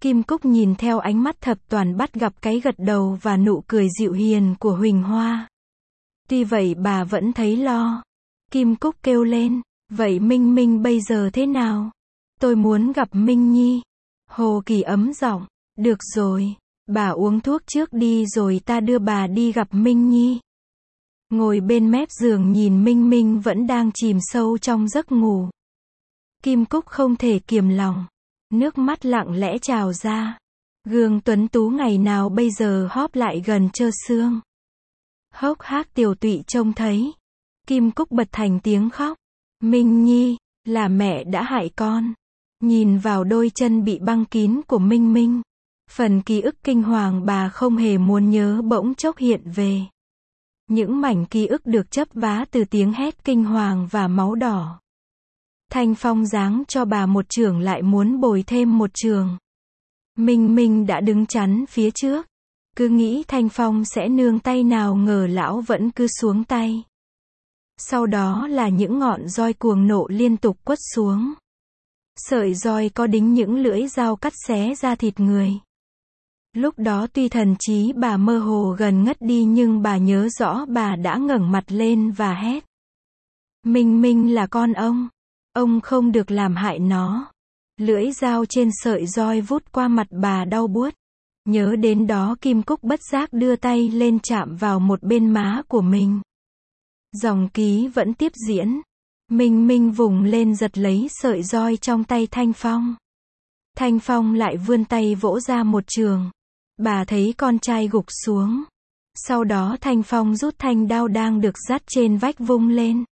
S1: Kim Cúc nhìn theo ánh mắt thập toàn bắt gặp cái gật đầu và nụ cười dịu hiền của Huỳnh Hoa. Tuy vậy bà vẫn thấy lo. Kim Cúc kêu lên, vậy Minh Minh bây giờ thế nào? Tôi muốn gặp Minh Nhi. Hồ Kỳ ấm giọng, được rồi, bà uống thuốc trước đi rồi ta đưa bà đi gặp Minh Nhi. Ngồi bên mép giường nhìn Minh Minh vẫn đang chìm sâu trong giấc ngủ. Kim Cúc không thể kiềm lòng. Nước mắt lặng lẽ trào ra. Gương tuấn tú ngày nào bây giờ hóp lại gần trơ xương. Hốc hác tiều tụy trông thấy. Kim Cúc bật thành tiếng khóc. Minh Nhi, là mẹ đã hại con. Nhìn vào đôi chân bị băng kín của Minh Minh. Phần ký ức kinh hoàng bà không hề muốn nhớ bỗng chốc hiện về. Những mảnh ký ức được chấp vá từ tiếng hét kinh hoàng và máu đỏ. Thanh Phong giáng cho bà một chưởng lại muốn bồi thêm một chưởng. Minh Minh đã đứng chắn phía trước. Cứ nghĩ Thanh Phong sẽ nương tay nào ngờ lão vẫn cứ xuống tay. Sau đó là những ngọn roi cuồng nộ liên tục quất xuống. Sợi roi có đính những lưỡi dao cắt xé ra thịt người. Lúc đó tuy thần trí bà mơ hồ gần ngất đi nhưng bà nhớ rõ bà đã ngẩng mặt lên và hét. Minh Minh là con ông không được làm hại nó. Lưỡi dao trên sợi roi vút qua mặt bà đau buốt. Nhớ đến đó Kim Cúc bất giác đưa tay lên chạm vào một bên má của mình. Dòng ký vẫn tiếp diễn. Minh Minh vùng lên giật lấy sợi roi trong tay Thanh Phong. Thanh Phong lại vươn tay vỗ ra một trường. Bà thấy con trai gục xuống. Sau đó Thanh Phong rút thanh đao đang được dắt trên vách vung lên.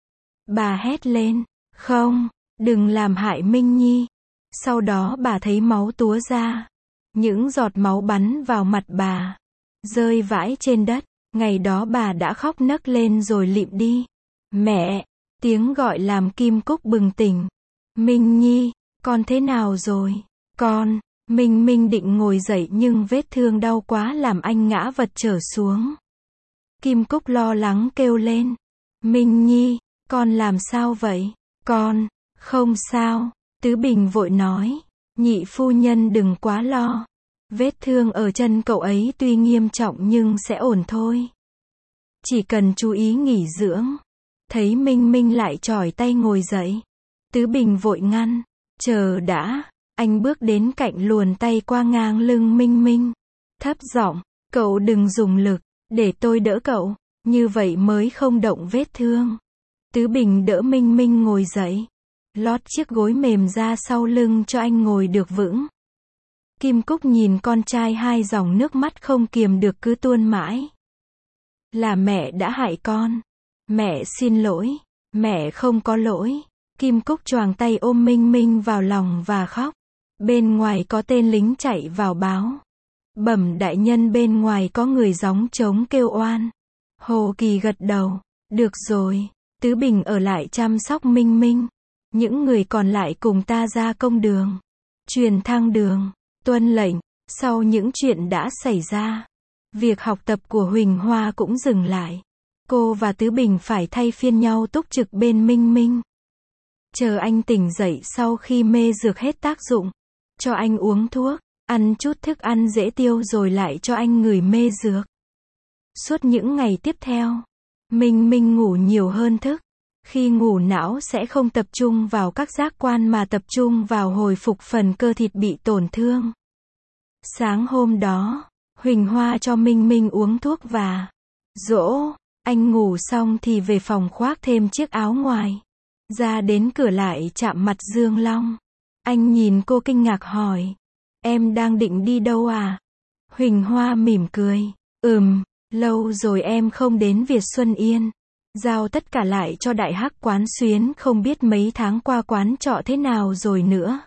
S1: Bà hét lên, không, đừng làm hại Minh Nhi. Sau đó bà thấy máu túa ra. Những giọt máu bắn vào mặt bà. Rơi vãi trên đất. Ngày đó bà đã khóc nấc lên rồi lịm đi. Mẹ! Tiếng gọi làm Kim Cúc bừng tỉnh. Minh Nhi, con thế nào rồi? Con! Minh Minh định ngồi dậy nhưng vết thương đau quá làm anh ngã vật trở xuống. Kim Cúc lo lắng kêu lên. Minh Nhi, con làm sao vậy? Con! Không sao. Tứ Bình vội nói. Nhị phu nhân đừng quá lo. Vết thương ở chân cậu ấy tuy nghiêm trọng nhưng sẽ ổn thôi. Chỉ cần chú ý nghỉ dưỡng. Thấy Minh Minh lại chỏi tay ngồi dậy. Tứ Bình vội ngăn. Chờ đã. Anh bước đến cạnh luồn tay qua ngang lưng Minh Minh. Thấp giọng, cậu đừng dùng lực, để tôi đỡ cậu. Như vậy mới không động vết thương. Tứ Bình đỡ Minh Minh ngồi dậy. Lót chiếc gối mềm ra sau lưng cho anh ngồi được vững. Kim Cúc nhìn con trai hai dòng nước mắt không kiềm được cứ tuôn mãi. Là mẹ đã hại con. Mẹ xin lỗi. Mẹ không có lỗi. Kim Cúc choàng tay ôm Minh Minh vào lòng và khóc. Bên ngoài có tên lính chạy vào báo. Bẩm đại nhân, bên ngoài có người gióng trống kêu oan. Hồ Kỳ gật đầu. Được rồi. Tứ Bình ở lại chăm sóc Minh Minh. Những người còn lại cùng ta ra công đường. Truyền thang đường. Tuân lệnh. Sau những chuyện đã xảy ra, việc học tập của Huỳnh Hoa cũng dừng lại. Cô và Tứ Bình phải thay phiên nhau túc trực bên Minh Minh. Chờ anh tỉnh dậy sau khi mê dược hết tác dụng. Cho anh uống thuốc, ăn chút thức ăn dễ tiêu rồi lại cho anh ngửi mê dược. Suốt những ngày tiếp theo, Minh Minh ngủ nhiều hơn thức. Khi ngủ não sẽ không tập trung vào các giác quan mà tập trung vào hồi phục phần cơ thịt bị tổn thương. Sáng hôm đó, Huỳnh Hoa cho Minh Minh uống thuốc và dỗ. Anh ngủ xong thì về phòng khoác thêm chiếc áo ngoài. Ra đến cửa lại chạm mặt Dương Long. Anh nhìn cô kinh ngạc hỏi. Em đang định đi đâu à? Huỳnh Hoa mỉm cười. Lâu rồi em không đến Việt Xuân Yên. Giao tất cả lại cho Đại Hắc quán xuyến, không biết mấy tháng qua quán trọ thế nào rồi nữa.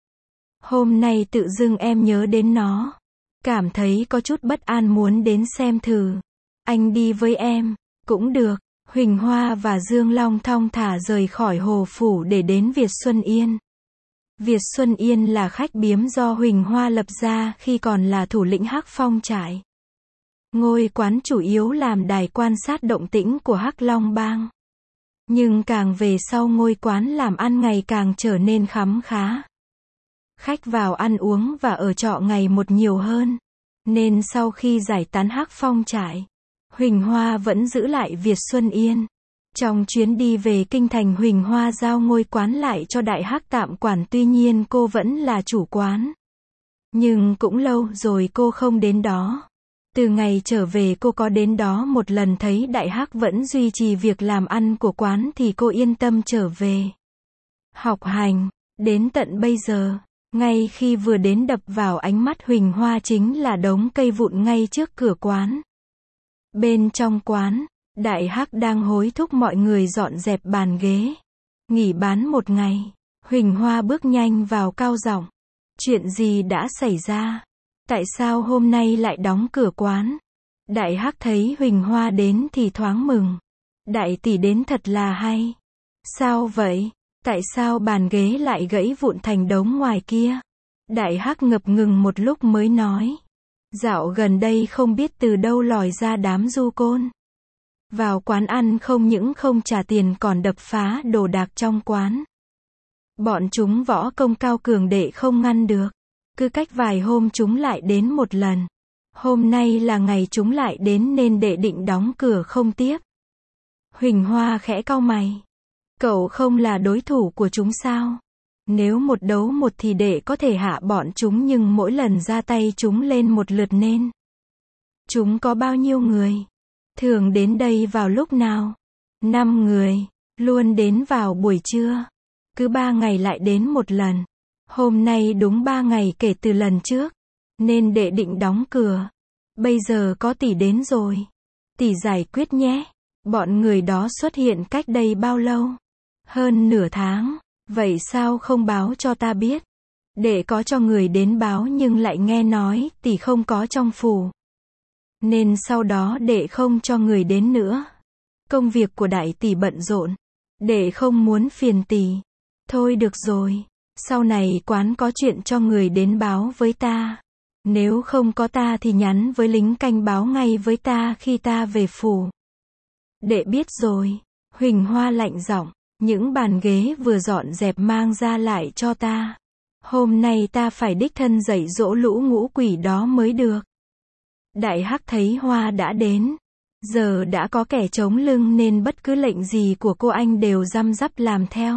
S1: Hôm nay tự dưng em nhớ đến nó. Cảm thấy có chút bất an muốn đến xem thử. Anh đi với em. Cũng được. Huỳnh Hoa và Dương Long thong thả rời khỏi Hồ Phủ để đến Việt Xuân Yên. Việt Xuân Yên là khách điếm do Huỳnh Hoa lập ra khi còn là thủ lĩnh Hắc Phong trại. Ngôi quán chủ yếu làm đài quan sát động tĩnh của Hắc Long Bang. Nhưng càng về sau ngôi quán làm ăn ngày càng trở nên khấm khá. Khách vào ăn uống và ở trọ ngày một nhiều hơn. Nên sau khi giải tán Hắc Phong trại, Huỳnh Hoa vẫn giữ lại Việt Xuân Yên. Trong chuyến đi về kinh thành, Huỳnh Hoa giao ngôi quán lại cho Đại Hắc tạm quản, tuy nhiên cô vẫn là chủ quán. Nhưng cũng lâu rồi cô không đến đó. Từ ngày trở về cô có đến đó một lần, thấy Đại Hắc vẫn duy trì việc làm ăn của quán thì cô yên tâm trở về học hành. Đến tận bây giờ, ngay khi vừa đến, đập vào ánh mắt Huỳnh Hoa chính là đống cây vụn ngay trước cửa quán. Bên trong quán, Đại Hắc đang hối thúc mọi người dọn dẹp bàn ghế. Nghỉ bán một ngày, Huỳnh Hoa bước nhanh vào cao giọng. Chuyện gì đã xảy ra? Tại sao hôm nay lại đóng cửa quán? Đại Hắc thấy Huỳnh Hoa đến thì thoáng mừng. Đại tỷ đến thật là hay. Sao vậy? Tại sao bàn ghế lại gãy vụn thành đống ngoài kia? Đại Hắc ngập ngừng một lúc mới nói. Dạo gần đây không biết từ đâu lòi ra đám du côn. Vào quán ăn không những không trả tiền còn đập phá đồ đạc trong quán. Bọn chúng võ công cao cường, đệ không ngăn được. Cứ cách vài hôm chúng lại đến một lần. Hôm nay là ngày chúng lại đến nên đệ định đóng cửa không tiếp. Huỳnh Hoa khẽ cau mày. Cậu không là đối thủ của chúng sao? Nếu một đấu một thì đệ có thể hạ bọn chúng, nhưng mỗi lần ra tay chúng lên một lượt nên. Chúng có bao nhiêu người? Thường đến đây vào lúc nào? 5 người. Luôn đến vào buổi trưa. Cứ 3 ngày lại đến một lần. Hôm nay đúng 3 ngày kể từ lần trước. Nên đệ định đóng cửa. Bây giờ có tỷ đến rồi. Tỷ giải quyết nhé. Bọn người đó xuất hiện cách đây bao lâu? Hơn nửa tháng. Vậy sao không báo cho ta biết? Đệ có cho người đến báo nhưng lại nghe nói tỷ không có trong phủ. Nên sau đó đệ không cho người đến nữa. Công việc của đại tỷ bận rộn. Đệ không muốn phiền tỷ. Thôi được rồi. Sau này quán có chuyện cho người đến báo với ta. Nếu không có ta thì nhắn với lính canh báo ngay với ta khi ta về phủ. Đệ biết rồi. Huỳnh Hoa lạnh giọng. Những bàn ghế vừa dọn dẹp mang ra lại cho ta. Hôm nay ta phải đích thân dạy dỗ lũ ngũ quỷ đó mới được. Đại Hắc thấy Hoa đã đến. Giờ đã có kẻ chống lưng nên bất cứ lệnh gì của cô anh đều răm rắp làm theo.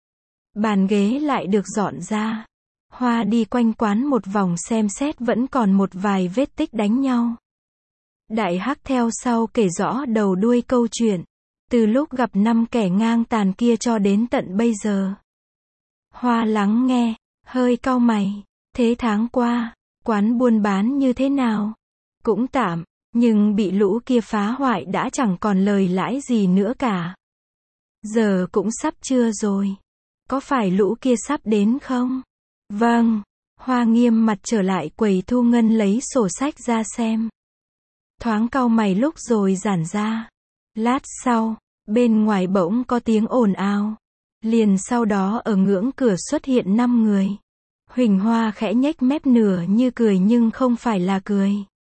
S1: Bàn ghế lại được dọn ra. Hoa đi quanh quán một vòng xem xét, vẫn còn một vài vết tích đánh nhau. Đại Hắc theo sau kể rõ đầu đuôi câu chuyện. Từ lúc gặp 5 kẻ ngang tàn kia cho đến tận bây giờ. Hoa lắng nghe, hơi cau mày. Thế tháng qua, quán buôn bán như thế nào? Cũng tạm, nhưng bị lũ kia phá hoại đã chẳng còn lời lãi gì nữa cả. Giờ cũng sắp trưa rồi. Có phải lũ kia sắp đến không? Vâng. Hoa nghiêm mặt trở lại quầy thu ngân lấy sổ sách ra xem. Thoáng cau mày lúc rồi giãn ra. Lát sau, bên ngoài bỗng có tiếng ồn ào. Liền sau đó ở ngưỡng cửa xuất hiện 5 người. Huỳnh Hoa khẽ nhếch mép nửa như cười nhưng không phải là cười.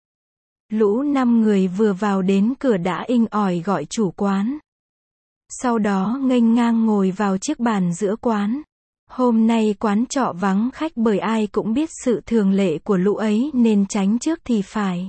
S1: Lũ 5 người vừa vào đến cửa đã inh ỏi gọi chủ quán. Sau đó nghênh ngang ngồi vào chiếc bàn giữa quán. Hôm nay quán trọ vắng khách bởi ai cũng biết sự thường lệ của lũ ấy nên tránh trước thì phải.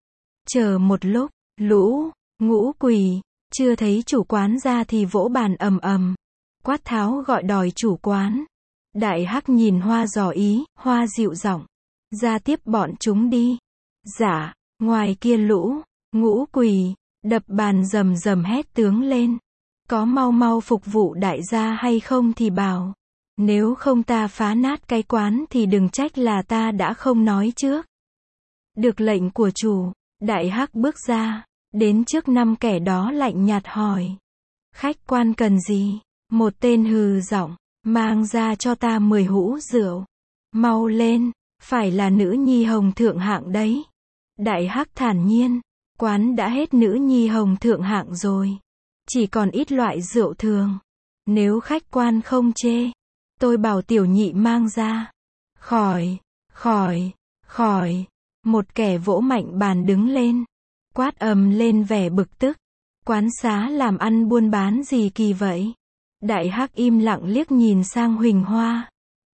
S1: Chờ một lúc, lũ ngũ quỷ chưa thấy chủ quán ra thì vỗ bàn ầm ầm, quát tháo gọi đòi chủ quán. Đại Hắc nhìn Hoa dò ý, Hoa dịu giọng, ra tiếp bọn chúng đi. Dạ. Ngoài kia lũ ngũ quỷ đập bàn rầm rầm hét tướng lên. Có mau mau phục vụ đại gia hay không thì bảo. Nếu không ta phá nát cái quán thì đừng trách là ta đã không nói trước. Được lệnh của chủ, Đại Hắc bước ra, đến trước 5 kẻ đó lạnh nhạt hỏi. Khách quan cần gì? Một tên hừ giọng, mang ra cho ta 10 hũ rượu. Mau lên, phải là nữ nhi hồng thượng hạng đấy. Đại Hắc thản nhiên, quán đã hết nữ nhi hồng thượng hạng rồi. Chỉ còn ít loại rượu thường. Nếu khách quan không chê, tôi bảo tiểu nhị mang ra. Khỏi, khỏi, khỏi. Một kẻ vỗ mạnh bàn đứng lên. Quát ầm lên vẻ bực tức. Quán xá làm ăn buôn bán gì kỳ vậy? Đại Hắc im lặng liếc nhìn sang Huỳnh Hoa.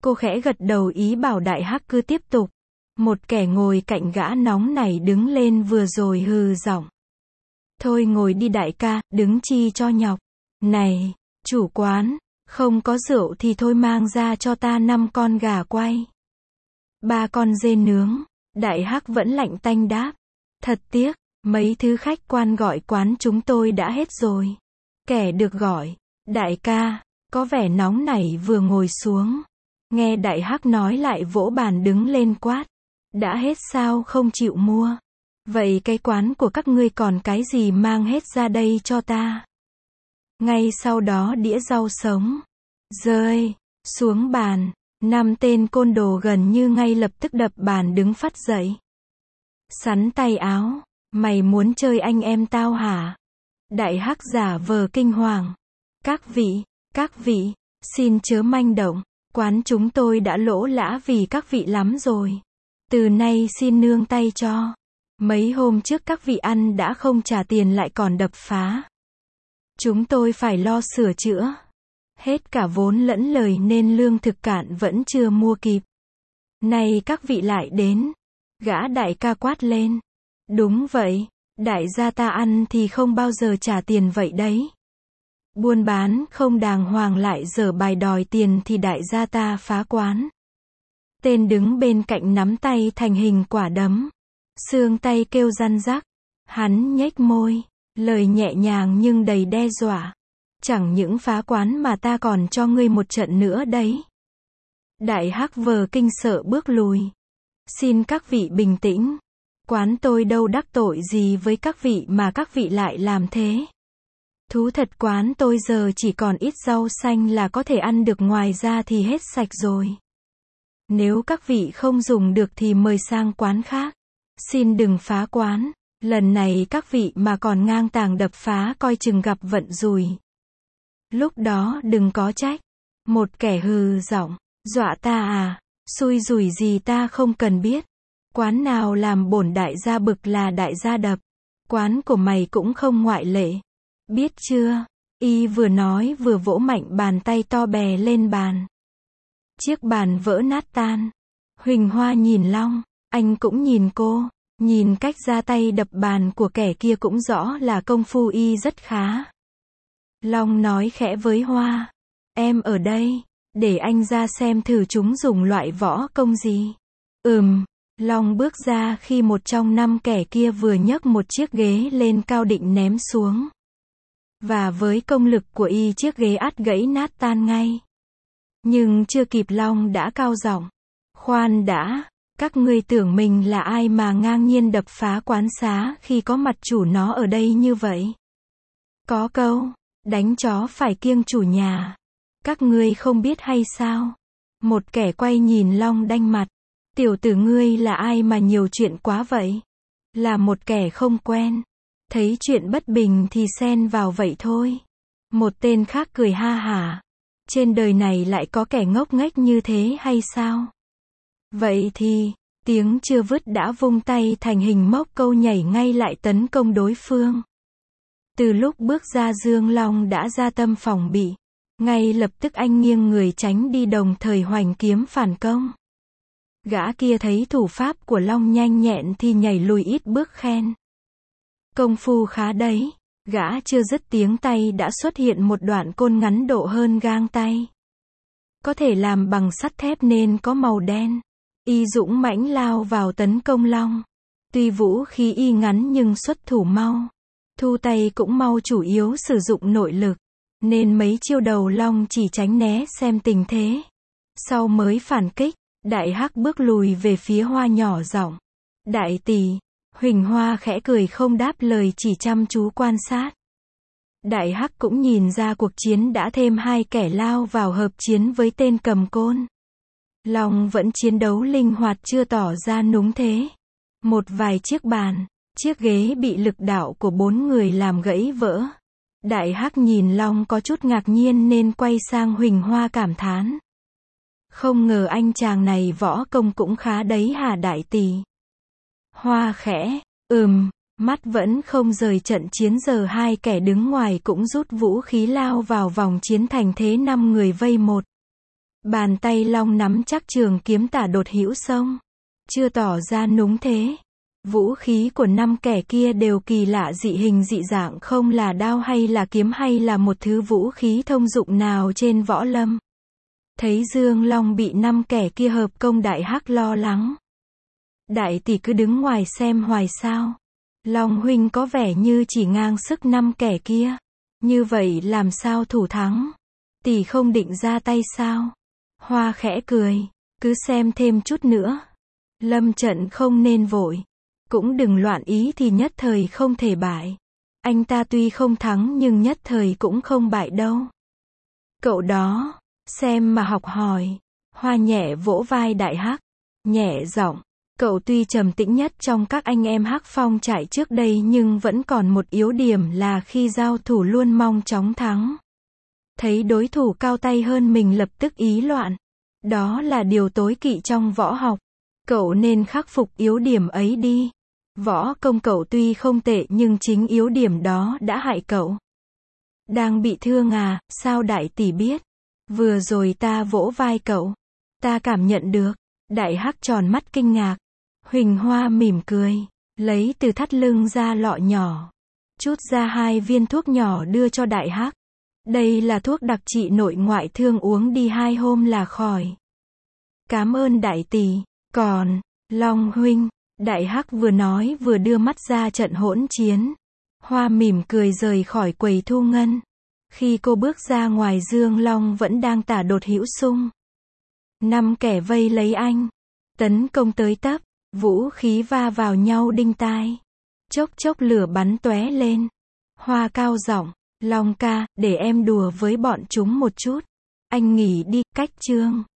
S1: Cô khẽ gật đầu ý bảo Đại Hắc cứ tiếp tục. Một kẻ ngồi cạnh gã nóng nảy đứng lên vừa rồi hừ giọng. Thôi ngồi đi đại ca, đứng chi cho nhọc. Này, chủ quán, không có rượu thì thôi mang ra cho ta 5 con gà quay. 3 con dê nướng. Đại Hắc vẫn lạnh tanh đáp. Thật tiếc, mấy thứ khách quan gọi quán chúng tôi đã hết rồi. Kẻ được gọi, đại ca, có vẻ nóng nảy vừa ngồi xuống. Nghe Đại Hắc nói lại vỗ bàn đứng lên quát. Đã hết sao không chịu mua? Vậy cái quán của các ngươi còn cái gì mang hết ra đây cho ta? Ngay sau đó đĩa rau sống rơi xuống bàn. 5 tên côn đồ gần như ngay lập tức đập bàn đứng phắt dậy. Sắn tay áo. Mày muốn chơi anh em tao hả? Đại Hắc giả vờ kinh hoàng. Các vị, xin chớ manh động. Quán chúng tôi đã lỗ lã vì các vị lắm rồi. Từ nay xin nương tay cho. Mấy hôm trước các vị ăn đã không trả tiền lại còn đập phá. Chúng tôi phải lo sửa chữa. Hết cả vốn lẫn lời nên lương thực cạn vẫn chưa mua kịp. Nay các vị lại đến. Gã đại ca quát lên. Đúng vậy, đại gia ta ăn thì không bao giờ trả tiền vậy đấy. Buôn bán không đàng hoàng lại dở bài đòi tiền thì đại gia ta phá quán. Tên đứng bên cạnh nắm tay thành hình quả đấm. Xương tay kêu răn rắc. Hắn nhếch môi, lời nhẹ nhàng nhưng đầy đe dọa. Chẳng những phá quán mà ta còn cho ngươi một trận nữa đấy. Đại Hắc vờ kinh sợ bước lùi. Xin các vị bình tĩnh. Quán tôi đâu đắc tội gì với các vị mà các vị lại làm thế. Thú thật quán tôi giờ chỉ còn ít rau xanh là có thể ăn được, ngoài ra thì hết sạch rồi. Nếu các vị không dùng được thì mời sang quán khác. Xin đừng phá quán. Lần này các vị mà còn ngang tàng đập phá coi chừng gặp vận rủi. Lúc đó đừng có trách. Một kẻ hừ giọng. Dọa ta à? Xui rủi gì ta không cần biết. Quán nào làm bổn đại gia bực là đại gia đập. Quán của mày cũng không ngoại lệ. Biết chưa? Y vừa nói vừa vỗ mạnh bàn tay to bè lên bàn. Chiếc bàn vỡ nát tan. Huỳnh Hoa nhìn Long. Anh cũng nhìn cô. Nhìn cách ra tay đập bàn của kẻ kia cũng rõ là công phu y rất khá. Long nói khẽ với Hoa. Em ở đây. Để anh ra xem thử chúng dùng loại võ công gì. Long bước ra khi một trong 5 kẻ kia vừa nhấc một chiếc ghế lên cao định ném xuống. Và với công lực của y chiếc ghế ắt gãy nát tan ngay. Nhưng chưa kịp Long đã cao giọng. Khoan đã, các ngươi tưởng mình là ai mà ngang nhiên đập phá quán xá khi có mặt chủ nó ở đây như vậy? Có câu, đánh chó phải kiêng chủ nhà. Các ngươi không biết hay sao? Một kẻ quay nhìn Long đanh mặt. Tiểu tử ngươi là ai mà nhiều chuyện quá vậy? Là một kẻ không quen. Thấy chuyện bất bình thì xen vào vậy thôi. Một tên khác cười ha hả. Trên đời này lại có kẻ ngốc nghếch như thế hay sao? Vậy thì, tiếng chưa vứt đã vung tay thành hình móc câu nhảy ngay lại tấn công đối phương. Từ lúc bước ra Dương Long đã ra tâm phòng bị. Ngay lập tức anh nghiêng người tránh đi đồng thời hoành kiếm phản công. Gã kia thấy thủ pháp của Long nhanh nhẹn thì nhảy lùi ít bước khen. Công phu khá đấy. Gã chưa dứt tiếng tay đã xuất hiện một đoạn côn ngắn độ hơn gang tay. Có thể làm bằng sắt thép nên có màu đen. Y dũng mãnh lao vào tấn công Long. Tuy vũ khí y ngắn nhưng xuất thủ mau. Thu tay cũng mau, chủ yếu sử dụng nội lực. Nên mấy chiêu đầu Long chỉ tránh né xem tình thế. Sau mới phản kích. Đại Hắc bước lùi về phía Hoa nhỏ giọng. Đại tỷ. Huỳnh Hoa khẽ cười không đáp lời, chỉ chăm chú quan sát. Đại Hắc cũng nhìn ra cuộc chiến đã thêm 2 kẻ lao vào hợp chiến với tên cầm côn. Long vẫn chiến đấu linh hoạt, chưa tỏ ra núng thế. Một vài chiếc bàn, chiếc ghế bị lực đạo của 4 người làm gãy vỡ. Đại Hắc nhìn Long có chút ngạc nhiên nên quay sang Huỳnh Hoa cảm thán. Không ngờ anh chàng này võ công cũng khá đấy hả đại tỷ? Hoa khẽ, mắt vẫn không rời trận chiến. Giờ 2 kẻ đứng ngoài cũng rút vũ khí lao vào vòng chiến thành thế 5 người vây 1. Bàn tay Long nắm chắc trường kiếm tả đột hữu xông. Chưa tỏ ra núng thế. Vũ khí của 5 kẻ kia đều kỳ lạ dị hình dị dạng, không là đao hay là kiếm hay là một thứ vũ khí thông dụng nào trên võ lâm. Thấy Dương Long bị 5 kẻ kia hợp công, Đại Hắc lo lắng. Đại tỷ cứ đứng ngoài xem hoài sao? Long huynh có vẻ như chỉ ngang sức 5 kẻ kia. Như vậy làm sao thủ thắng? Tỷ không định ra tay sao? Hoa khẽ cười. Cứ xem thêm chút nữa. Lâm trận không nên vội. Cũng đừng loạn ý thì nhất thời không thể bại. Anh ta tuy không thắng nhưng nhất thời cũng không bại đâu. Cậu đó, xem mà học hỏi. Hoa nhẹ vỗ vai Đại Hắc. Nhẹ giọng. Cậu tuy trầm tĩnh nhất trong các anh em Hắc Phong trại trước đây nhưng vẫn còn một yếu điểm là khi giao thủ luôn mong chóng thắng. Thấy đối thủ cao tay hơn mình lập tức ý loạn. Đó là điều tối kỵ trong võ học. Cậu nên khắc phục yếu điểm ấy đi. Võ công cậu tuy không tệ nhưng chính yếu điểm đó đã hại cậu. Đang bị thương à, sao đại tỷ biết? Vừa rồi ta vỗ vai cậu. Ta cảm nhận được. Đại Hắc tròn mắt kinh ngạc. Huỳnh Hoa mỉm cười. Lấy từ thắt lưng ra lọ nhỏ. Chút ra 2 viên thuốc nhỏ đưa cho Đại Hắc. Đây là thuốc đặc trị nội ngoại thương, uống đi 2 hôm là khỏi. Cảm ơn đại tỷ. Còn, Long huynh. Đại Hắc vừa nói vừa đưa mắt ra trận hỗn chiến. Hoa mỉm cười rời khỏi quầy thu ngân. Khi cô bước ra ngoài, Dương Long vẫn đang tả đột hữu xung. 5 kẻ vây lấy anh. Tấn công tới tấp. Vũ khí va vào nhau đinh tai. Chốc chốc lửa bắn tóe lên. Hoa cao giọng. Long ca, để em đùa với bọn chúng một chút. Anh nghỉ đi, cách chương.